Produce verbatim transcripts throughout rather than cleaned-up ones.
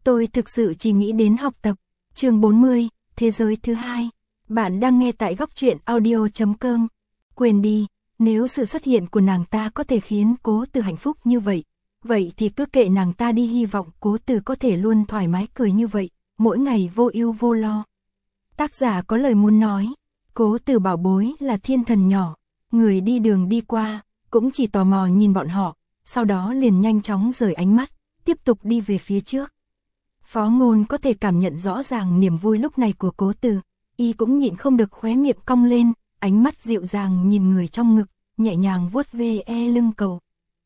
Tôi thực sự chỉ nghĩ đến học tập. Chương bốn mươi, Thế giới thứ hai. Bạn đang nghe tại góc truyện audio chấm com. Quên đi, nếu sự xuất hiện của nàng ta có thể khiến Cố Từ hạnh phúc như vậy, vậy thì cứ kệ nàng ta đi, hy vọng Cố Từ có thể luôn thoải mái cười như vậy, mỗi ngày vô ưu vô lo. Tác giả có lời muốn nói, Cố Từ bảo bối là thiên thần nhỏ, người đi đường đi qua, cũng chỉ tò mò nhìn bọn họ, sau đó liền nhanh chóng rời ánh mắt, tiếp tục đi về phía trước. Phó Ngôn có thể cảm nhận rõ ràng niềm vui lúc này của Cố Từ, y cũng nhịn không được khóe miệng cong lên, ánh mắt dịu dàng nhìn người trong ngực, nhẹ nhàng vuốt ve e lưng cậu.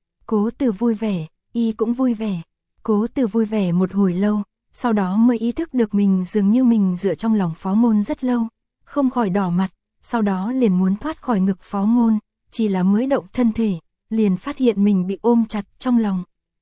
Cố Từ vui vẻ, y cũng vui vẻ. Cố Từ vui vẻ một hồi lâu, sau đó mới ý thức được mình dường như mình dựa trong lòng Phó Ngôn rất lâu, không khỏi đỏ mặt, sau đó liền muốn thoát khỏi ngực Phó Ngôn, chỉ là mới động thân thể, liền phát hiện mình bị ôm chặt trong lòng.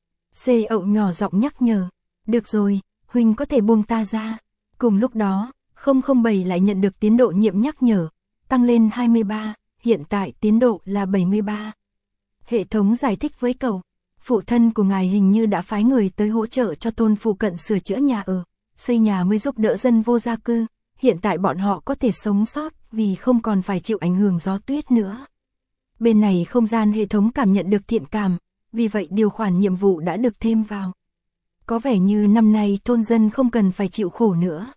Xê ậu nhỏ giọng nhắc nhở, được rồi, huynh có thể buông ta ra. Cùng lúc đó, không không bảy lại nhận được tiến độ nhiệm nhắc nhở, tăng lên hai mươi ba, hiện tại tiến độ là bảy mươi ba. Hệ thống giải thích với cậu, phụ thân của ngài hình như đã phái người tới hỗ trợ cho thôn phụ cận sửa chữa nhà ở, xây nhà mới giúp đỡ dân vô gia cư, hiện tại bọn họ có thể sống sót vì không còn phải chịu ảnh hưởng gió tuyết nữa. Bên này không gian hệ thống cảm nhận được thiện cảm, vì vậy điều khoản nhiệm vụ đã được thêm vào. Có vẻ như năm nay thôn dân không cần phải chịu khổ nữa.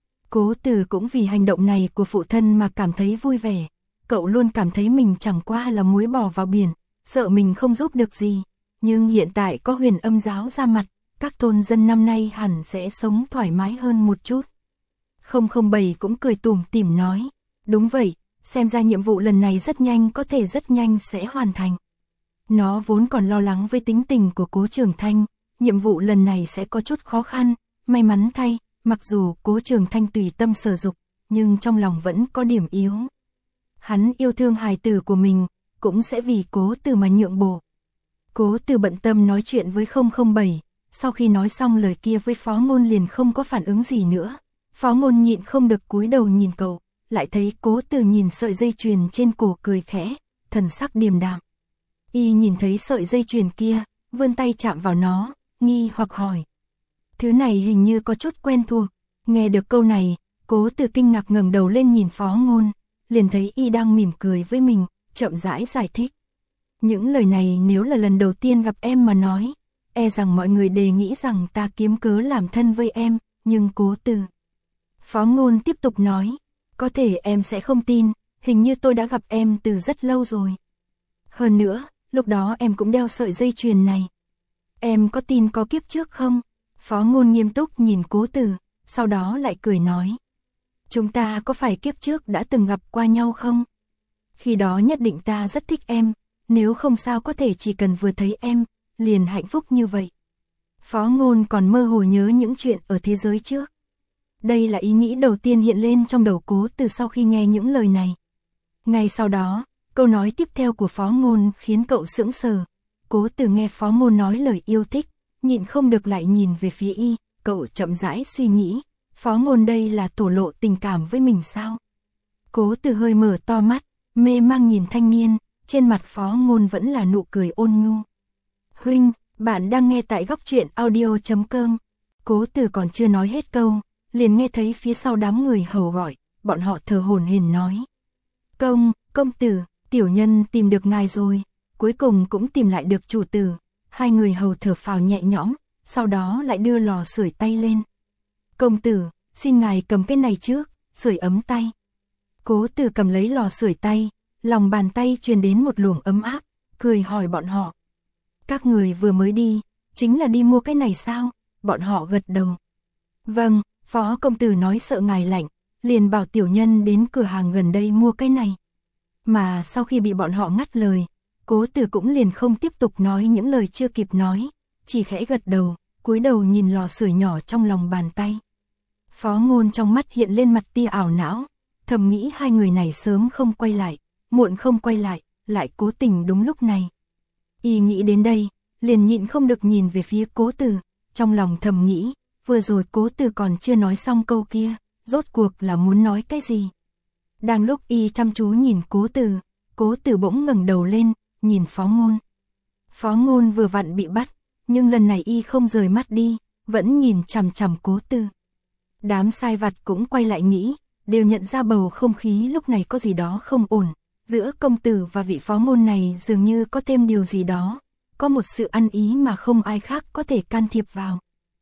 Cố Từ cũng vì hành động này của phụ thân mà cảm thấy vui vẻ. Cậu luôn cảm thấy mình chẳng qua là muối bỏ vào biển, sợ mình không giúp được gì. Nhưng hiện tại có Huyền Âm giáo ra mặt, các thôn dân năm nay hẳn sẽ sống thoải mái hơn một chút. không không bảy cũng cười tủm tỉm nói, đúng vậy, xem ra nhiệm vụ lần này rất nhanh, có thể rất nhanh sẽ hoàn thành. Nó vốn còn lo lắng với tính tình của Cố Trường Thanh, nhiệm vụ lần này sẽ có chút khó khăn, may mắn thay, mặc dù Cố Trường Thanh tùy tâm sở dục, nhưng trong lòng vẫn có điểm yếu. Hắn yêu thương hài tử của mình, cũng sẽ vì Cố Từ mà nhượng bộ. Cố Từ bận tâm nói chuyện với không không bảy, sau khi nói xong lời kia với Phó Ngôn liền không có phản ứng gì nữa. Phó Ngôn nhịn không được cúi đầu nhìn cậu, lại thấy Cố Từ nhìn sợi dây chuyền trên cổ cười khẽ, thần sắc điềm đạm. Y nhìn thấy sợi dây chuyền kia, vươn tay chạm vào nó, nghi hoặc hỏi. Thứ này hình như có chút quen thuộc. Nghe được câu này, Cố Từ kinh ngạc ngẩng đầu lên nhìn Phó Ngôn, liền thấy y đang mỉm cười với mình, chậm rãi giải thích. Những lời này nếu là lần đầu tiên gặp em mà nói, e rằng mọi người đều nghĩ rằng ta kiếm cớ làm thân với em, nhưng Cố Từ. Phó Ngôn tiếp tục nói, có thể em sẽ không tin, hình như tôi đã gặp em từ rất lâu rồi. Hơn nữa, lúc đó em cũng đeo sợi dây chuyền này. Em có tin có kiếp trước không? Phó Ngôn nghiêm túc nhìn Cố Từ, sau đó lại cười nói. Chúng ta có phải kiếp trước đã từng gặp qua nhau không? Khi đó nhất định ta rất thích em, nếu không sao có thể chỉ cần vừa thấy em, liền hạnh phúc như vậy. Phó Ngôn còn mơ hồ nhớ những chuyện ở thế giới trước. Đây là ý nghĩ đầu tiên hiện lên trong đầu Cố Từ sau khi nghe những lời này. Ngay sau đó, câu nói tiếp theo của Phó Ngôn khiến cậu sững sờ. Cố Từ nghe Phó Ngôn nói lời yêu thích, nhịn không được lại nhìn về phía y, cậu chậm rãi suy nghĩ, Phó Ngôn đây là thổ lộ tình cảm với mình sao? Cố Từ hơi mở to mắt, mê mang nhìn thanh niên, trên mặt Phó Ngôn vẫn là nụ cười ôn nhu. Huynh, bạn đang nghe tại góc truyện audio chấm com. Cố Từ còn chưa nói hết câu, liền nghe thấy phía sau đám người hầu gọi, bọn họ thở hổn hển nói. Công, công tử, tiểu nhân tìm được ngài rồi, cuối cùng cũng tìm lại được chủ tử. Hai người hầu thở phào nhẹ nhõm, sau đó lại đưa lò sưởi tay lên. Công tử, xin ngài cầm cái này trước, sưởi ấm tay. Cố Từ cầm lấy lò sưởi tay, lòng bàn tay truyền đến một luồng ấm áp, cười hỏi bọn họ. Các người vừa mới đi, chính là đi mua cái này sao? Bọn họ gật đầu. Vâng, Phó công tử nói sợ ngài lạnh, liền bảo tiểu nhân đến cửa hàng gần đây mua cái này. Mà sau khi bị bọn họ ngắt lời, Cố Từ cũng liền không tiếp tục nói những lời chưa kịp nói, chỉ khẽ gật đầu, cúi đầu nhìn lò sưởi nhỏ trong lòng bàn tay. Phó Ngôn trong mắt hiện lên mặt tia ảo não, thầm nghĩ hai người này sớm không quay lại, muộn không quay lại, lại cố tình đúng lúc này. Y nghĩ đến đây, liền nhịn không được nhìn về phía Cố Từ, trong lòng thầm nghĩ, vừa rồi Cố Từ còn chưa nói xong câu kia, rốt cuộc là muốn nói cái gì. Đang lúc y chăm chú nhìn Cố Từ, Cố Từ bỗng ngẩng đầu lên, nhìn Phó Ngôn. Phó Ngôn vừa vặn bị bắt, nhưng lần này y không rời mắt đi, vẫn nhìn chằm chằm Cố Từ. Đám sai vặt cũng quay lại nghĩ, đều nhận ra bầu không khí lúc này có gì đó không ổn. Giữa công tử và vị phó môn này dường như có thêm điều gì đó, có một sự ăn ý mà không ai khác có thể can thiệp vào.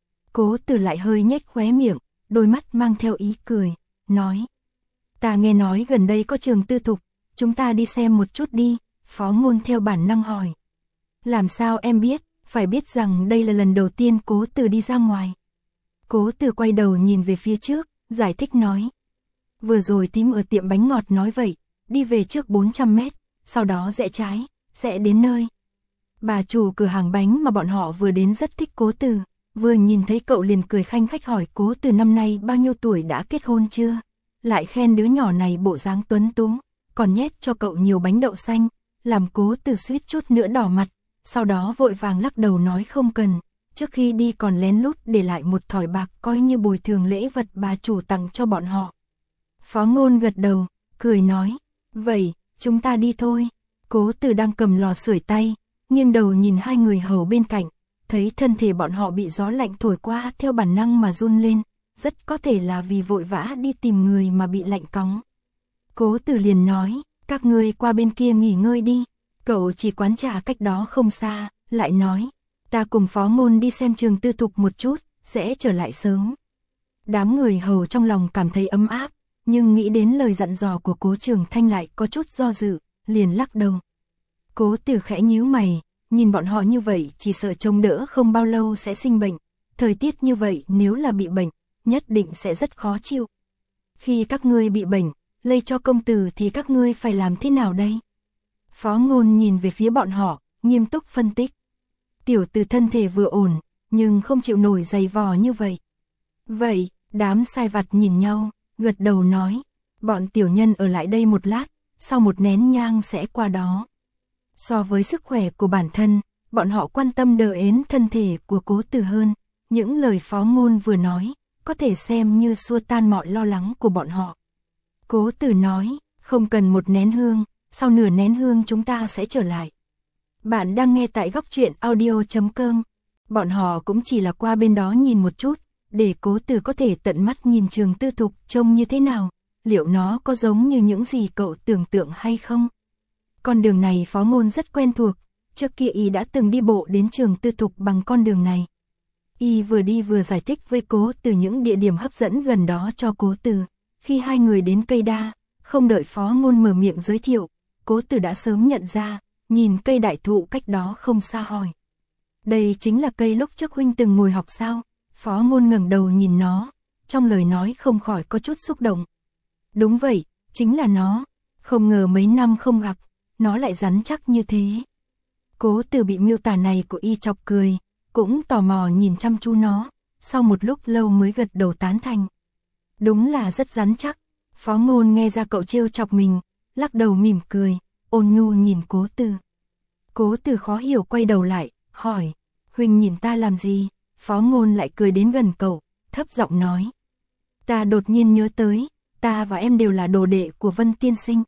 Cố Từ lại hơi nhếch khóe miệng, đôi mắt mang theo ý cười, nói. Ta nghe nói gần đây có trường tư thục, chúng ta đi xem một chút đi, phó ngôn theo bản năng hỏi. Làm sao em biết, phải biết rằng đây là lần đầu tiên Cố Từ đi ra ngoài. Cố Từ quay đầu nhìn về phía trước, giải thích nói. Vừa rồi tím ở tiệm bánh ngọt nói vậy, đi về trước bốn trăm mét, sau đó rẽ trái, sẽ đến nơi. Bà chủ cửa hàng bánh mà bọn họ vừa đến rất thích Cố Từ, vừa nhìn thấy cậu liền cười khanh khách hỏi Cố Từ năm nay bao nhiêu tuổi, đã kết hôn chưa, lại khen đứa nhỏ này bộ dáng tuấn tú, còn nhét cho cậu nhiều bánh đậu xanh, làm Cố Từ suýt chút nữa đỏ mặt, sau đó vội vàng lắc đầu nói không cần, trước khi đi còn lén lút để lại một thỏi bạc coi như bồi thường lễ vật bà chủ tặng cho bọn họ. Phó Ngôn gật đầu, cười nói, vậy, chúng ta đi thôi. Cố Từ đang cầm lò sưởi tay, nghiêng đầu nhìn hai người hầu bên cạnh, thấy thân thể bọn họ bị gió lạnh thổi qua theo bản năng mà run lên, rất có thể là vì vội vã đi tìm người mà bị lạnh cóng. Cố Từ liền nói, các ngươi qua bên kia nghỉ ngơi đi, cậu chỉ quán trà cách đó không xa, lại nói, ta cùng Phó Ngôn đi xem trường tư thục một chút, sẽ trở lại sớm. Đám người hầu trong lòng cảm thấy ấm áp, nhưng nghĩ đến lời dặn dò của Cố Trường Thanh lại có chút do dự, liền lắc đầu. Cố Từ khẽ nhíu mày, nhìn bọn họ như vậy chỉ sợ trông đỡ không bao lâu sẽ sinh bệnh, thời tiết như vậy nếu là bị bệnh, nhất định sẽ rất khó chịu. Khi các ngươi bị bệnh, lây cho công tử thì các ngươi phải làm thế nào đây? Phó Ngôn nhìn về phía bọn họ, nghiêm túc phân tích. Tiểu Từ thân thể vừa ổn, nhưng không chịu nổi dày vò như vậy. Vậy, đám sai vặt nhìn nhau, gật đầu nói, bọn tiểu nhân ở lại đây một lát, sau một nén nhang sẽ qua đó. So với sức khỏe của bản thân, bọn họ quan tâm đờ ến thân thể của Cố Từ hơn, những lời Phó Ngôn vừa nói, có thể xem như xua tan mọi lo lắng của bọn họ. Cố Từ nói, không cần một nén hương, sau nửa nén hương chúng ta sẽ trở lại. Bạn đang nghe tại góc truyện audio chấm com. Bọn họ cũng chỉ là qua bên đó nhìn một chút, để Cố Từ có thể tận mắt nhìn trường tư thục trông như thế nào, liệu nó có giống như những gì cậu tưởng tượng hay không. Con đường này Phó Ngôn rất quen thuộc, trước kia y đã từng đi bộ đến trường tư thục bằng con đường này. Y vừa đi vừa giải thích với Cố Từ những địa điểm hấp dẫn gần đó cho Cố Từ. Khi hai người đến cây đa, không đợi Phó Ngôn mở miệng giới thiệu, Cố Từ đã sớm nhận ra, nhìn cây đại thụ cách đó không xa hỏi. Đây chính là cây lúc trước huynh từng ngồi học sao? Phó Ngôn ngẩng đầu nhìn nó, trong lời nói không khỏi có chút xúc động. Đúng vậy, chính là nó, không ngờ mấy năm không gặp, nó lại rắn chắc như thế. Cố Từ bị miêu tả này của y chọc cười, cũng tò mò nhìn chăm chú nó, sau một lúc lâu mới gật đầu tán thành. Đúng là rất rắn chắc. Phó Ngôn nghe ra cậu trêu chọc mình, lắc đầu mỉm cười, ôn nhu nhìn Cố Từ. Cố Từ khó hiểu quay đầu lại, hỏi, huynh nhìn ta làm gì? Phó Ngôn lại cười đến gần cậu, thấp giọng nói. Ta đột nhiên nhớ tới, ta và em đều là đồ đệ của Vân tiên sinh.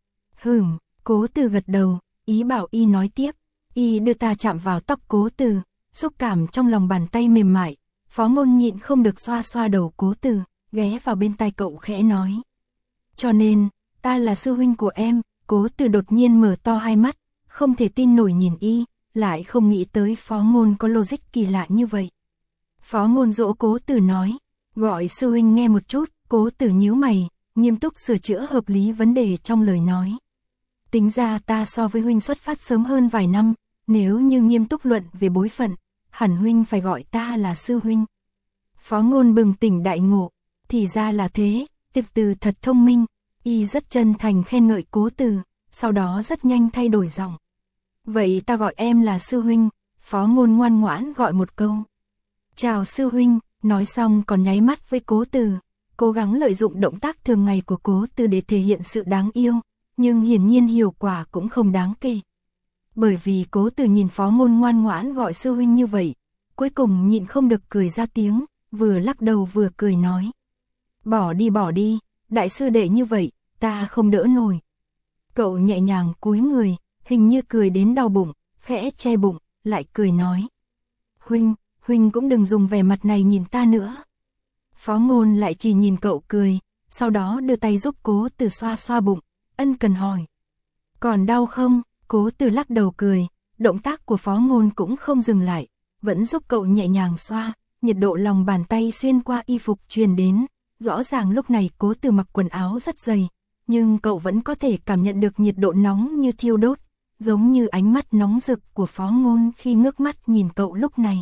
Hừm, Cố Từ gật đầu, ý bảo y nói tiếp. Y đưa ta chạm vào tóc Cố Từ, xúc cảm trong lòng bàn tay mềm mại. Phó Ngôn nhịn không được xoa xoa đầu Cố Từ, ghé vào bên tai cậu khẽ nói. Cho nên, ta là sư huynh của em. Cố Từ đột nhiên mở to hai mắt, không thể tin nổi nhìn y, lại không nghĩ tới Phó Ngôn có logic kỳ lạ như vậy. Phó Ngôn dỗ Cố Từ nói, gọi sư huynh nghe một chút. Cố Từ nhíu mày, nghiêm túc sửa chữa hợp lý vấn đề trong lời nói. Tính ra ta so với huynh xuất phát sớm hơn vài năm, nếu như nghiêm túc luận về bối phận, hẳn huynh phải gọi ta là sư huynh. Phó Ngôn bừng tỉnh đại ngộ, thì ra là thế, Tiệp Từ thật thông minh. Y rất chân thành khen ngợi Cố Từ, sau đó rất nhanh thay đổi giọng. Vậy ta gọi em là sư huynh. Phó Ngôn ngoan ngoãn gọi một câu. Chào sư huynh, nói xong còn nháy mắt với Cố Từ, cố gắng lợi dụng động tác thường ngày của Cố Từ để thể hiện sự đáng yêu, nhưng hiển nhiên hiệu quả cũng không đáng kể. Bởi vì Cố Từ nhìn Phó Ngôn ngoan ngoãn gọi sư huynh như vậy, cuối cùng nhịn không được cười ra tiếng, vừa lắc đầu vừa cười nói. Bỏ đi bỏ đi, đại sư đệ như vậy, ta không đỡ nổi. Cậu nhẹ nhàng cúi người, hình như cười đến đau bụng, khẽ che bụng, lại cười nói. Huynh, huynh cũng đừng dùng vẻ mặt này nhìn ta nữa. Phó Ngôn lại chỉ nhìn cậu cười, sau đó đưa tay giúp Cố Từ xoa xoa bụng, ân cần hỏi. Còn đau không? Cố Từ lắc đầu cười, động tác của Phó Ngôn cũng không dừng lại, vẫn giúp cậu nhẹ nhàng xoa, nhiệt độ lòng bàn tay xuyên qua y phục truyền đến, rõ ràng lúc này Cố Từ mặc quần áo rất dày, nhưng cậu vẫn có thể cảm nhận được nhiệt độ nóng như thiêu đốt, giống như ánh mắt nóng rực của Phó Ngôn khi ngước mắt nhìn cậu lúc này.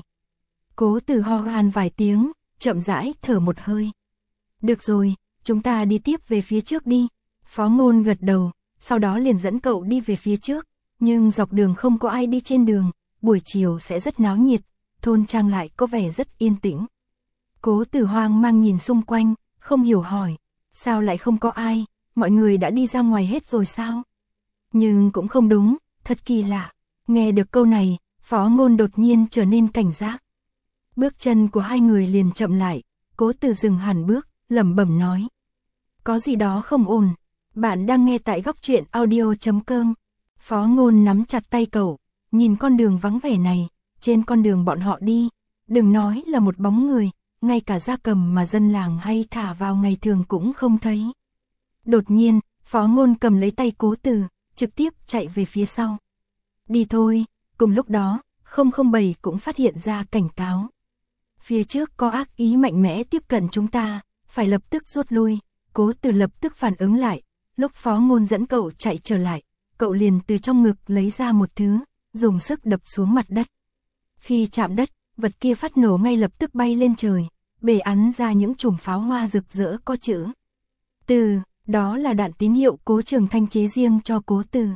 Cố Từ ho khan vài tiếng, chậm rãi thở một hơi. Được rồi, chúng ta đi tiếp về phía trước đi. Phó Ngôn gật đầu, sau đó liền dẫn cậu đi về phía trước, nhưng dọc đường không có ai đi trên đường, buổi chiều sẽ rất náo nhiệt, thôn trang lại có vẻ rất yên tĩnh. Cố Từ hoang mang nhìn xung quanh, không hiểu hỏi, sao lại không có ai, mọi người đã đi ra ngoài hết rồi sao? Nhưng cũng không đúng, thật kỳ lạ. Nghe được câu này, Phó Ngôn đột nhiên trở nên cảnh giác. Bước chân của hai người liền chậm lại, Cố Từ dừng hẳn bước, lẩm bẩm nói. Có gì đó không ổn, bạn đang nghe tại góc truyện audio chấm com. Phó Ngôn nắm chặt tay cậu, nhìn con đường vắng vẻ này, trên con đường bọn họ đi, đừng nói là một bóng người, ngay cả gia cầm mà dân làng hay thả vào ngày thường cũng không thấy. Đột nhiên, Phó Ngôn cầm lấy tay Cố Từ, trực tiếp chạy về phía sau. Đi thôi, cùng lúc đó, không không bảy cũng phát hiện ra cảnh cáo. Phía trước có ác ý mạnh mẽ tiếp cận chúng ta, phải lập tức rút lui. Cố Từ lập tức phản ứng lại, lúc Phó Ngôn dẫn cậu chạy trở lại, cậu liền từ trong ngực lấy ra một thứ, dùng sức đập xuống mặt đất. Khi chạm đất, vật kia phát nổ ngay lập tức bay lên trời, bể ắn ra những chùm pháo hoa rực rỡ có chữ Từ, đó là đạn tín hiệu Cố Trường Thanh chế riêng cho Cố Từ.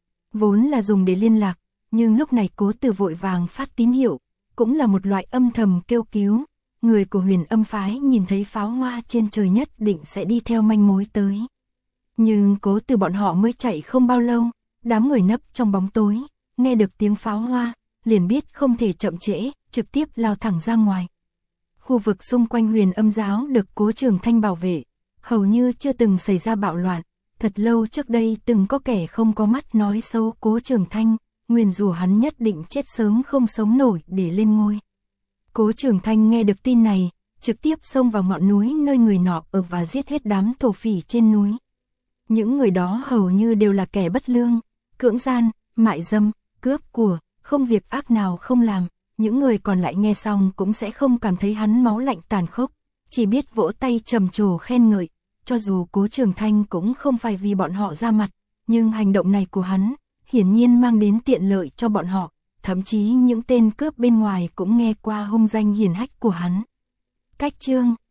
Vốn là dùng để liên lạc, nhưng lúc này Cố Từ vội vàng phát tín hiệu, cũng là một loại âm thầm kêu cứu. Người của Huyền Âm phái nhìn thấy pháo hoa trên trời nhất định sẽ đi theo manh mối tới. Nhưng Cố Từ bọn họ mới chạy không bao lâu, đám người nấp trong bóng tối, nghe được tiếng pháo hoa, liền biết không thể chậm trễ, trực tiếp lao thẳng ra ngoài. Khu vực xung quanh Huyền Âm giáo được Cố Trường Thanh bảo vệ, hầu như chưa từng xảy ra bạo loạn. Thật lâu trước đây từng có kẻ không có mắt nói xấu Cố Trường Thanh, nguyền rủa hắn nhất định chết sớm không sống nổi để lên ngôi. Cố Trường Thanh nghe được tin này, trực tiếp xông vào ngọn núi nơi người nọ ở và giết hết đám thổ phỉ trên núi. Những người đó hầu như đều là kẻ bất lương, cưỡng gian, mại dâm, cướp của, không việc ác nào không làm. Những người còn lại nghe xong cũng sẽ không cảm thấy hắn máu lạnh tàn khốc, chỉ biết vỗ tay trầm trồ khen ngợi. Cho dù Cố Trường Thanh cũng không phải vì bọn họ ra mặt, nhưng hành động này của hắn hiển nhiên mang đến tiện lợi cho bọn họ, thậm chí những tên cướp bên ngoài cũng nghe qua hung danh hiển hách của hắn. Cách chương